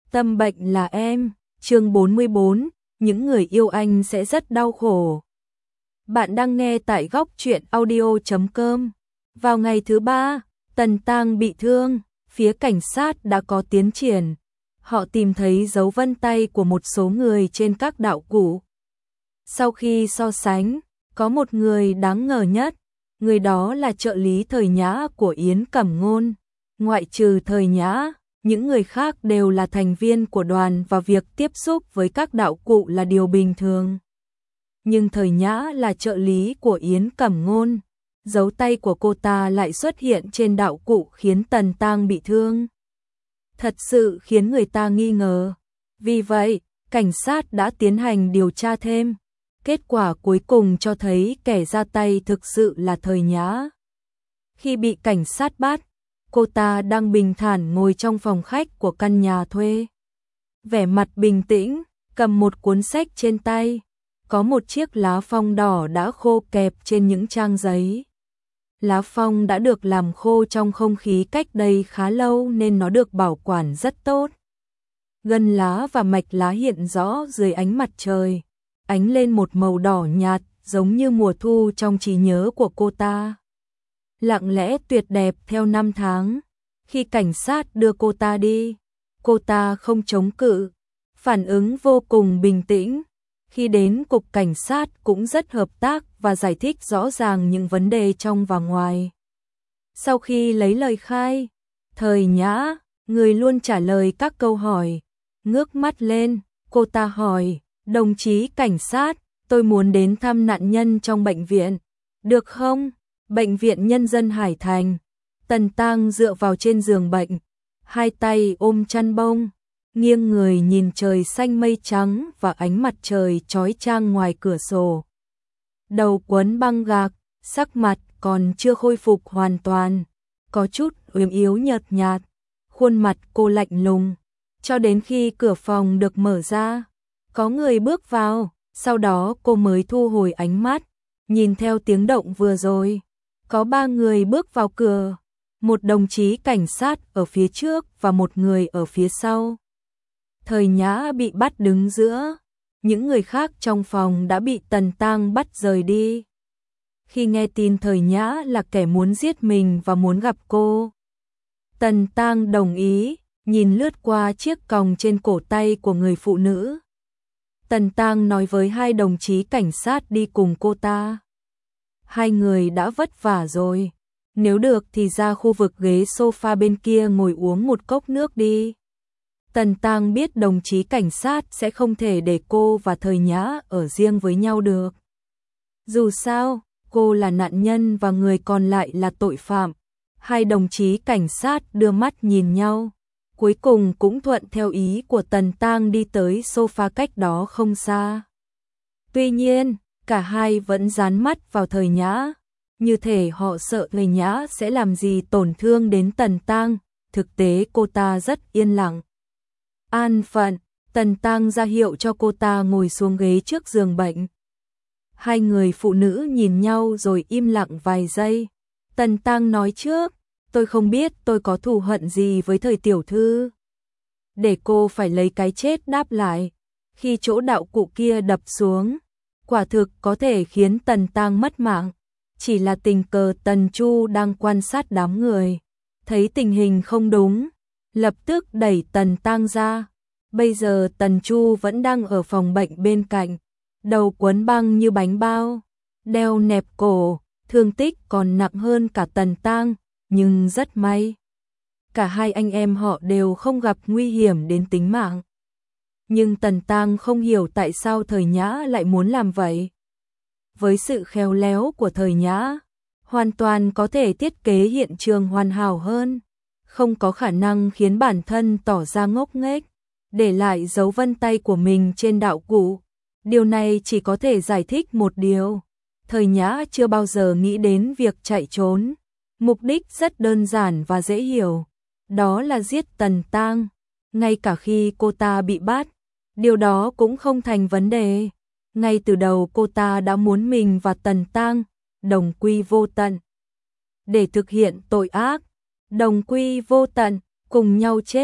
Tâm bệnh là em, chương 44, những người yêu anh sẽ rất đau khổ. Bạn đang nghe tại góc truyện audio.com. Vào ngày thứ 3, Tần Tang bị thương, phía cảnh sát đã có tiến triển. Họ tìm thấy dấu vân tay của một số người trên các đạo cụ. Sau khi so sánh, có một người đáng ngờ nhất, người đó là trợ lý Thời Nhã của Yến Cẩm Ngôn. Ngoại trừ Thời Nhã, những người khác đều là thành viên của đoàn và việc tiếp xúc với các đạo cụ là điều bình thường. Nhưng Thời Nhã là trợ lý của Yến Cẩm Ngôn, dấu tay của cô ta lại xuất hiện trên đạo cụ khiến Tần Tang bị thương. Thật sự khiến người ta nghi ngờ. Vì vậy, cảnh sát đã tiến hành điều tra thêm. Kết quả cuối cùng cho thấy kẻ ra tay thực sự là Thời Nhã. Khi bị cảnh sát bắt, cô ta đang bình thản ngồi trong phòng khách của căn nhà thuê. Vẻ mặt bình tĩnh, cầm một cuốn sách trên tay. Có một chiếc lá phong đỏ đã khô kẹp trên những trang giấy. Lá phong đã được làm khô trong không khí cách đây khá lâu nên nó được bảo quản rất tốt. Gân lá và mạch lá hiện rõ dưới ánh mặt trời, ánh lên một màu đỏ nhạt giống như mùa thu trong trí nhớ của cô ta. Lặng lẽ tuyệt đẹp theo năm tháng. Khi cảnh sát đưa cô ta đi, cô ta không chống cự, phản ứng vô cùng bình tĩnh. Khi đến cục cảnh sát cũng rất hợp tác và giải thích rõ ràng những vấn đề trong và ngoài. Sau khi lấy lời khai, Thời Nhã, người luôn trả lời các câu hỏi, ngước mắt lên, cô ta hỏi, đồng chí cảnh sát, tôi muốn đến thăm nạn nhân trong bệnh viện, được không? Bệnh viện Nhân dân Hải Thành. Tần Tang dựa vào trên giường bệnh, hai tay ôm chăn bông, nghiêng người nhìn trời xanh mây trắng và ánh mặt trời chói chang ngoài cửa sổ. Đầu quấn băng gạc, sắc mặt còn chưa khôi phục hoàn toàn, có chút ốm yếu nhợt nhạt, khuôn mặt cô lạnh lùng. Cho đến khi cửa phòng được mở ra, có người bước vào, sau đó cô mới thu hồi ánh mắt, nhìn theo tiếng động vừa rồi. Có 3 người bước vào cửa, một đồng chí cảnh sát ở phía trước và một người ở phía sau. Thời Nhã bị bắt đứng giữa, những người khác trong phòng đã bị Tần Tang bắt rời đi. Khi nghe tin Thời Nhã là kẻ muốn giết mình và muốn gặp cô, Tần Tang đồng ý, nhìn lướt qua chiếc còng trên cổ tay của người phụ nữ. Tần Tang nói với 2 đồng chí cảnh sát đi cùng cô ta. 2 người đã vất vả rồi, nếu được thì ra khu vực ghế sofa bên kia ngồi uống một cốc nước đi. Tần Tang biết đồng chí cảnh sát sẽ không thể để cô và Thời Nhã ở riêng với nhau được. Dù sao, cô là nạn nhân và người còn lại là tội phạm. 2 đồng chí cảnh sát đưa mắt nhìn nhau, cuối cùng cũng thuận theo ý của Tần Tang đi tới sofa cách đó không xa. Tuy nhiên, cả hai vẫn dán mắt vào Thời Nhã, như thể họ sợ Thời Nhã sẽ làm gì tổn thương đến Tần Tang. Thực tế cô ta rất yên lặng. An phận, Tần Tang ra hiệu cho cô ta ngồi xuống ghế trước giường bệnh. 2 người phụ nữ nhìn nhau rồi im lặng vài giây. Tần Tang nói trước, tôi không biết tôi có thù hận gì với Thời tiểu thư. Để cô phải lấy cái chết đáp lại. Khi chỗ đạo cụ kia đập xuống, quả thực có thể khiến Tần Tang mất mạng. Chỉ là tình cờ Tần Chu đang quan sát đám người, thấy tình hình không đúng, lập tức đẩy Tần Tang ra. Bây giờ Tần Chu vẫn đang ở phòng bệnh bên cạnh, đầu quấn băng như bánh bao, đeo nẹp cổ, thương tích còn nặng hơn cả Tần Tang, nhưng rất may. Cả 2 anh em họ đều không gặp nguy hiểm đến tính mạng. Nhưng Tần Tang không hiểu tại sao Thời Nhã lại muốn làm vậy. Với sự khéo léo của Thời Nhã, hoàn toàn có thể thiết kế hiện trường hoàn hảo hơn, không có khả năng khiến bản thân tỏ ra ngốc nghếch, để lại dấu vân tay của mình trên đạo cụ. Điều này chỉ có thể giải thích một điều, Thời Nhã chưa bao giờ nghĩ đến việc chạy trốn. Mục đích rất đơn giản và dễ hiểu, đó là giết Tần Tang. Ngay cả khi cô ta bị bắt, điều đó cũng không thành vấn đề. Ngay từ đầu cô ta đã muốn mình và Tần Tang đồng quy vô tận. Để thực hiện tội ác, đồng quy vô tận, cùng nhau chết,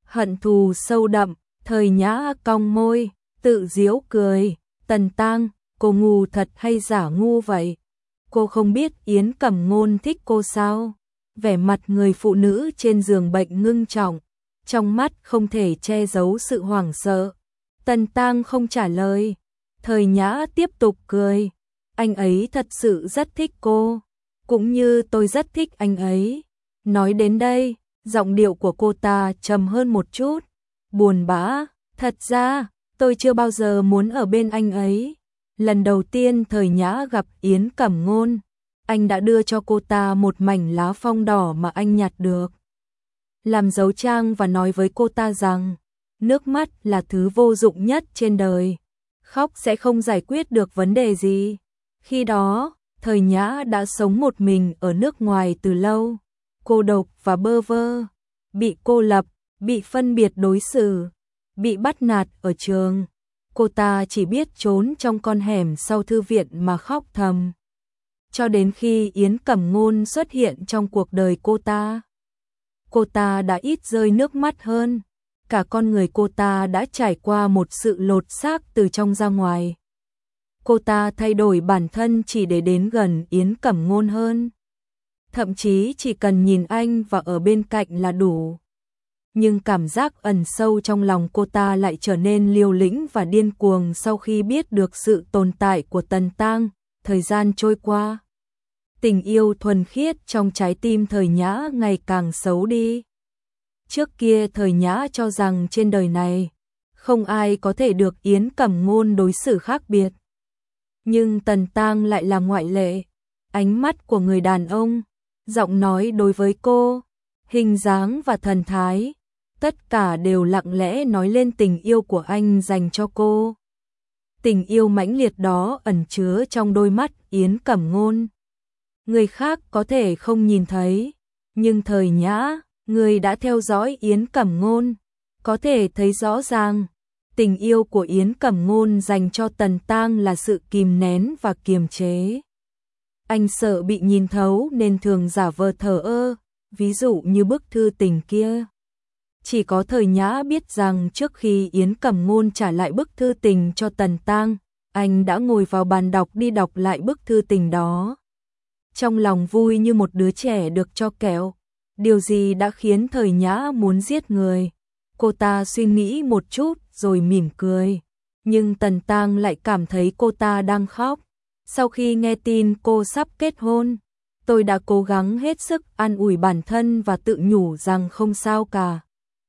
hận thù sâu đậm. Thời Nhã cong môi, tự giễu cười, Tần Tang, cô ngu thật hay giả ngu vậy? Cô không biết Yến Cẩm Ngôn thích cô sao? Vẻ mặt người phụ nữ trên giường bệnh ngưng trọng, trong mắt không thể che giấu sự hoảng sợ. Tần Tang không trả lời. Thời Nhã tiếp tục cười. Anh ấy thật sự rất thích cô, cũng như tôi rất thích anh ấy. Nói đến đây, giọng điệu của cô ta trầm hơn một chút, buồn bã. Thật ra, tôi chưa bao giờ muốn ở bên anh ấy. Lần đầu tiên Thời Nhã gặp Yến Cẩm Ngôn, anh đã đưa cho cô ta một mảnh lá phong đỏ mà anh nhặt được, làm dấu trang và nói với cô ta rằng nước mắt là thứ vô dụng nhất trên đời, khóc sẽ không giải quyết được vấn đề gì. Khi đó, Thời Nhã đã sống một mình ở nước ngoài từ lâu, cô độc và bơ vơ, bị cô lập, bị phân biệt đối xử, bị bắt nạt ở trường. Cô ta chỉ biết trốn trong con hẻm sau thư viện mà khóc thầm. Cho đến khi Yến Cẩm Ngôn xuất hiện trong cuộc đời cô ta đã ít rơi nước mắt hơn. Cả con người cô ta đã trải qua một sự lột xác từ trong ra ngoài. Cô ta thay đổi bản thân chỉ để đến gần Yến Cẩm Ngôn hơn. Thậm chí chỉ cần nhìn anh và ở bên cạnh là đủ. Nhưng cảm giác ẩn sâu trong lòng cô ta lại trở nên liều lĩnh và điên cuồng sau khi biết được sự tồn tại của Tần Tang. Thời gian trôi qua, tình yêu thuần khiết trong trái tim Thời Nhã ngày càng xấu đi. Trước kia Thời Nhã cho rằng trên đời này không ai có thể được Yến Cẩm Ngôn đối xử khác biệt. Nhưng Tần Tang lại là ngoại lệ. Ánh mắt của người đàn ông, giọng nói đối với cô, hình dáng và thần thái, tất cả đều lặng lẽ nói lên tình yêu của anh dành cho cô. Tình yêu mãnh liệt đó ẩn chứa trong đôi mắt Yến Cẩm Ngôn. Người khác có thể không nhìn thấy, nhưng Thời Nhã, người đã theo dõi Yến Cẩm Ngôn, có thể thấy rõ ràng. Tình yêu của Yến Cẩm Ngôn dành cho Tần Tang là sự kìm nén và kiềm chế. Anh sợ bị nhìn thấu nên thường giả vờ thờ ơ, ví dụ như bức thư tình kia. Chỉ có Thời Nhã biết rằng trước khi Yến Cẩm Ngôn trả lại bức thư tình cho Tần Tang, anh đã ngồi vào bàn đọc đi đọc lại bức thư tình đó. Trong lòng vui như một đứa trẻ được cho kẹo. Điều gì đã khiến Thời Nhã muốn giết người? Cô ta suy nghĩ một chút rồi mỉm cười. Nhưng Tần Tang lại cảm thấy cô ta đang khóc. Sau khi nghe tin cô sắp kết hôn, tôi đã cố gắng hết sức an ủi bản thân và tự nhủ rằng không sao cả.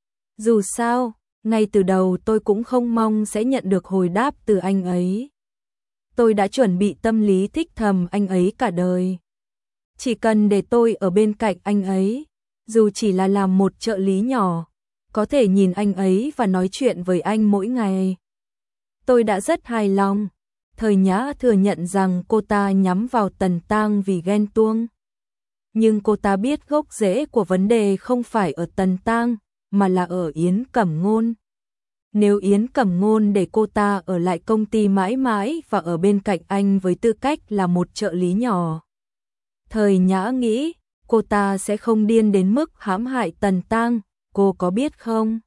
Dù sao, ngay từ đầu tôi cũng không mong sẽ nhận được hồi đáp từ anh ấy. Tôi đã chuẩn bị tâm lý thích thầm anh ấy cả đời. Chỉ cần để tôi ở bên cạnh anh ấy, dù chỉ là làm một trợ lý nhỏ, có thể nhìn anh ấy và nói chuyện với anh mỗi ngày. Tôi đã rất hài lòng. Thời Nhã thừa nhận rằng cô ta nhắm vào Tần Tang vì ghen tuông. Nhưng cô ta biết gốc rễ của vấn đề không phải ở Tần Tang, mà là ở Yến Cẩm Ngôn. Nếu Yến Cẩm Ngôn để cô ta ở lại công ty mãi mãi và ở bên cạnh anh với tư cách là một trợ lý nhỏ, Thời Nhã nghĩ cô ta sẽ không điên đến mức hãm hại Tần Tang. Cô có biết không?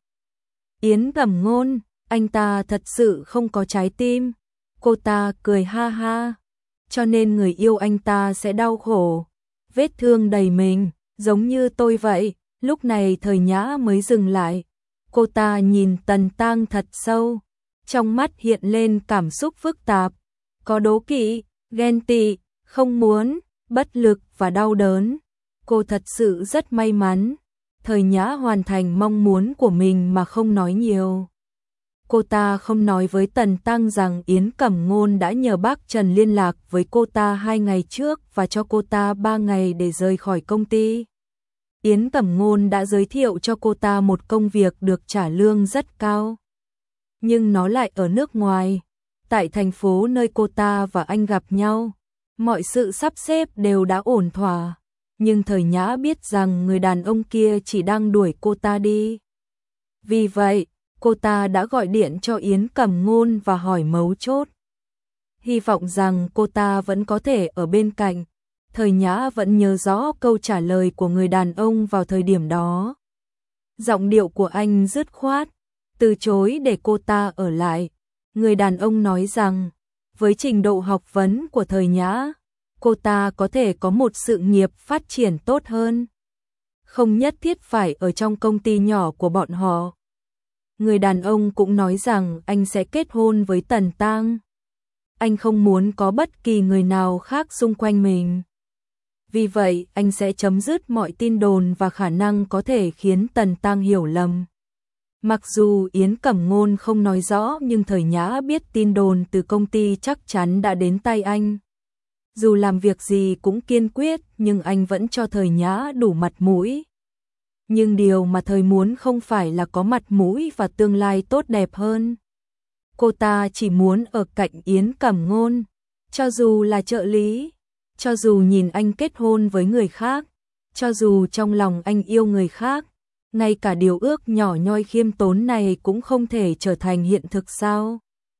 Yến Cẩm Ngôn, anh ta thật sự không có trái tim. Cô ta cười ha ha. Cho nên người yêu anh ta sẽ đau khổ, vết thương đầy mình, giống như tôi vậy. Lúc này Thời Nhã mới dừng lại. Cô ta nhìn Tần Tang thật sâu, trong mắt hiện lên cảm xúc phức tạp, có đố kỵ, ghen tị, không muốn, bất lực và đau đớn. Cô thật sự rất may mắn. Thời Nhã hoàn thành mong muốn của mình mà không nói nhiều. Cô ta không nói với Tần Tang rằng Yến Cẩm Ngôn đã nhờ bác Trần liên lạc với cô ta 2 ngày trước và cho cô ta 3 ngày để rời khỏi công ty. Yến Cẩm Ngôn đã giới thiệu cho cô ta một công việc được trả lương rất cao. Nhưng nó lại ở nước ngoài, tại thành phố nơi cô ta và anh gặp nhau. Mọi sự sắp xếp đều đã ổn thỏa. Nhưng Thời Nhã biết rằng người đàn ông kia chỉ đang đuổi cô ta đi. Vì vậy, cô ta đã gọi điện cho Yến Cẩm Ngôn và hỏi mấu chốt. Hy vọng rằng cô ta vẫn có thể ở bên cạnh. Thời Nhã vẫn nhớ rõ câu trả lời của người đàn ông vào thời điểm đó. Giọng điệu của anh dứt khoát, từ chối để cô ta ở lại. Người đàn ông nói rằng, với trình độ học vấn của Thời Nhã, cô ta có thể có một sự nghiệp phát triển tốt hơn. Không nhất thiết phải ở trong công ty nhỏ của bọn họ. Người đàn ông cũng nói rằng anh sẽ kết hôn với Tần Tăng. Anh không muốn có bất kỳ người nào khác xung quanh mình. Vì vậy, anh sẽ chấm dứt mọi tin đồn và khả năng có thể khiến Tần Tăng hiểu lầm. Mặc dù Yến Cẩm Ngôn không nói rõ nhưng Thời Nhã biết tin đồn từ công ty chắc chắn đã đến tay anh. Dù làm việc gì cũng kiên quyết nhưng anh vẫn cho Thời Nhã đủ mặt mũi. Nhưng điều mà Thời muốn không phải là có mặt mũi và tương lai tốt đẹp hơn. Cô ta chỉ muốn ở cạnh Yến Cẩm Ngôn, cho dù là trợ lý, cho dù nhìn anh kết hôn với người khác, cho dù trong lòng anh yêu người khác, ngay cả điều ước nhỏ nhoi khiêm tốn này cũng không thể trở thành hiện thực sao?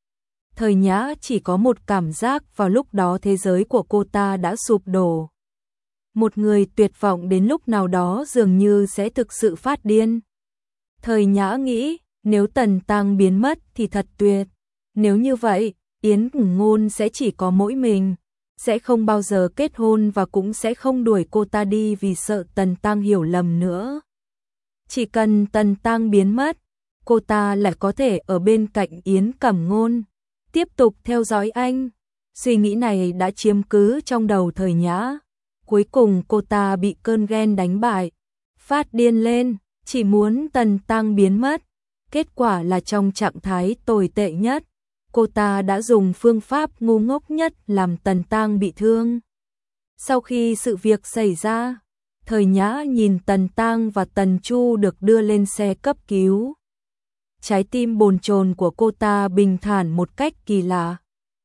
Thời Nhã chỉ có một cảm giác vào lúc đó thế giới của cô ta đã sụp đổ. Một người tuyệt vọng đến lúc nào đó dường như sẽ thực sự phát điên. Thời Nhã nghĩ, nếu Tần Tăng biến mất thì thật tuyệt. Nếu như vậy, Yến Cẩm Ngôn sẽ chỉ có mỗi mình, sẽ không bao giờ kết hôn và cũng sẽ không đuổi cô ta đi vì sợ Tần Tăng hiểu lầm nữa. Chỉ cần Tần Tăng biến mất, cô ta lại có thể ở bên cạnh Yến Cẩm Ngôn, tiếp tục theo dõi anh. Suy nghĩ này đã chiếm cứ trong đầu Thời Nhã. Cuối cùng cô ta bị cơn ghen đánh bại, phát điên lên, chỉ muốn Tần Tăng biến mất. Kết quả là trong trạng thái tồi tệ nhất, cô ta đã dùng phương pháp ngu ngốc nhất làm Tần Tăng bị thương. Sau khi sự việc xảy ra, Thời Nhã nhìn Tần Tăng và Tần Chu được đưa lên xe cấp cứu. Trái tim bồn chồn của cô ta bình thản một cách kỳ lạ.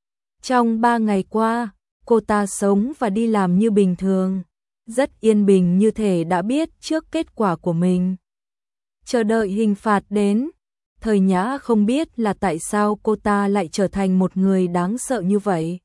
Trong 3 ngày qua, cô ta sống và đi làm như bình thường, rất yên bình như thể đã biết trước kết quả của mình. Chờ đợi hình phạt đến, Thời Nhã không biết là tại sao cô ta lại trở thành một người đáng sợ như vậy.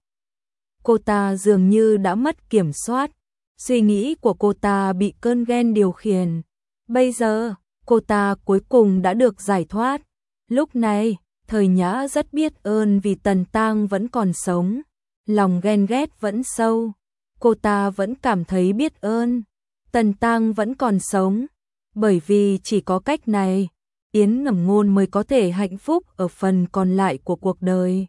Cô ta dường như đã mất kiểm soát, suy nghĩ của cô ta bị cơn ghen điều khiển. Bây giờ, cô ta cuối cùng đã được giải thoát. Lúc này, Thời Nhã rất biết ơn vì Tần Tăng vẫn còn sống. Lòng ghen ghét vẫn sâu, cô ta vẫn cảm thấy biết ơn. Tần Tăng vẫn còn sống, bởi vì chỉ có cách này, Yến Cẩm Ngôn mới có thể hạnh phúc ở phần còn lại của cuộc đời.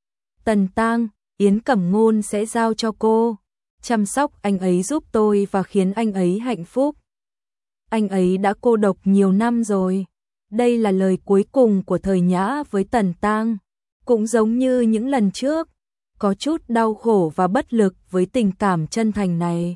Tần Tăng, Yến Cẩm Ngôn sẽ giao cho cô, chăm sóc anh ấy giúp tôi và khiến anh ấy hạnh phúc. Anh ấy đã cô độc nhiều năm rồi. Đây là lời cuối cùng của Thời Nhã với Tần Tăng, cũng giống như những lần trước, có chút đau khổ và bất lực với tình cảm chân thành này.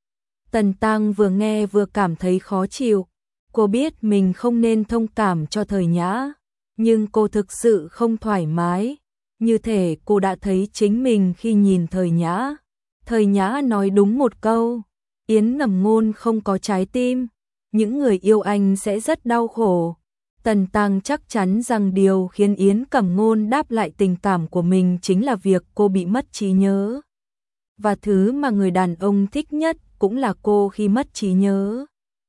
Tần Tăng vừa nghe vừa cảm thấy khó chịu. Cô biết mình không nên thông cảm cho Thời Nhã, nhưng cô thực sự không thoải mái. Như thể cô đã thấy chính mình khi nhìn Thời Nhã. Thời Nhã nói đúng một câu, Yến Cẩm Ngôn không có trái tim, những người yêu anh sẽ rất đau khổ. Tần Tăng chắc chắn rằng điều khiến Yến Cẩm Ngôn đáp lại tình cảm của mình chính là việc cô bị mất trí nhớ. Và thứ mà người đàn ông thích nhất cũng là cô khi mất trí nhớ.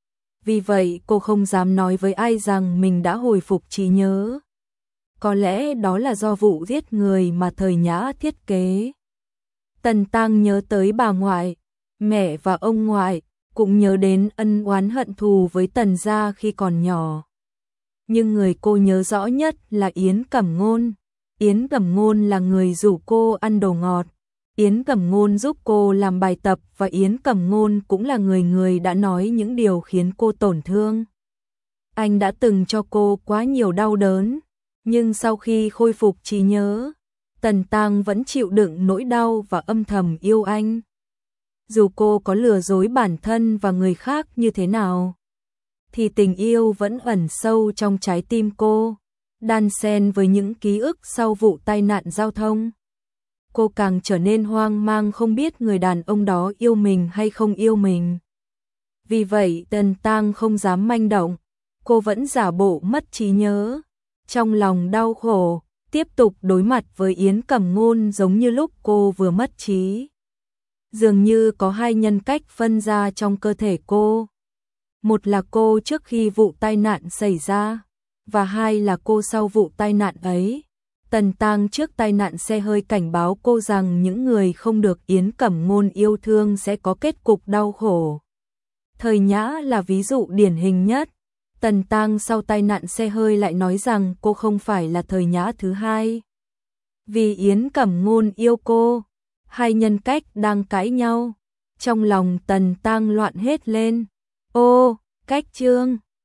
Vì vậy cô không dám nói với ai rằng mình đã hồi phục trí nhớ. Có lẽ đó là do vụ giết người mà Thời Nhã thiết kế. Tần Tăng nhớ tới bà ngoại, mẹ và ông ngoại, cũng nhớ đến ân oán hận thù với Tần gia khi còn nhỏ. Nhưng người cô nhớ rõ nhất là Yến Cẩm Ngôn. Yến Cẩm Ngôn là người rủ cô ăn đồ ngọt. Yến Cẩm Ngôn giúp cô làm bài tập và Yến Cẩm Ngôn cũng là người đã nói những điều khiến cô tổn thương. Anh đã từng cho cô quá nhiều đau đớn, nhưng sau khi khôi phục trí nhớ, Tần Tăng vẫn chịu đựng nỗi đau và âm thầm yêu anh. Dù cô có lừa dối bản thân và người khác như thế nào, thì tình yêu vẫn ẩn sâu trong trái tim cô, đan xen với những ký ức sau vụ tai nạn giao thông. Cô càng trở nên hoang mang không biết người đàn ông đó yêu mình hay không yêu mình. Vì vậy Tần Tăng không dám manh động, cô vẫn giả bộ mất trí nhớ. Trong lòng đau khổ, tiếp tục đối mặt với Yến Cẩm Ngôn giống như lúc cô vừa mất trí. Dường như có hai nhân cách phân ra trong cơ thể cô. một là cô trước khi vụ tai nạn xảy ra, và hai là cô sau vụ tai nạn ấy. Tần Tang trước tai nạn xe hơi cảnh báo cô rằng những người không được Yến Cẩm Ngôn yêu thương sẽ có kết cục đau khổ. Thời Nhã là ví dụ điển hình nhất. Tần Tang sau tai nạn xe hơi lại nói rằng cô không phải là Thời Nhã thứ hai. Vì Yến Cẩm Ngôn yêu cô, hai nhân cách đang cãi nhau. Trong lòng Tần Tang loạn hết lên. Ô, cách chương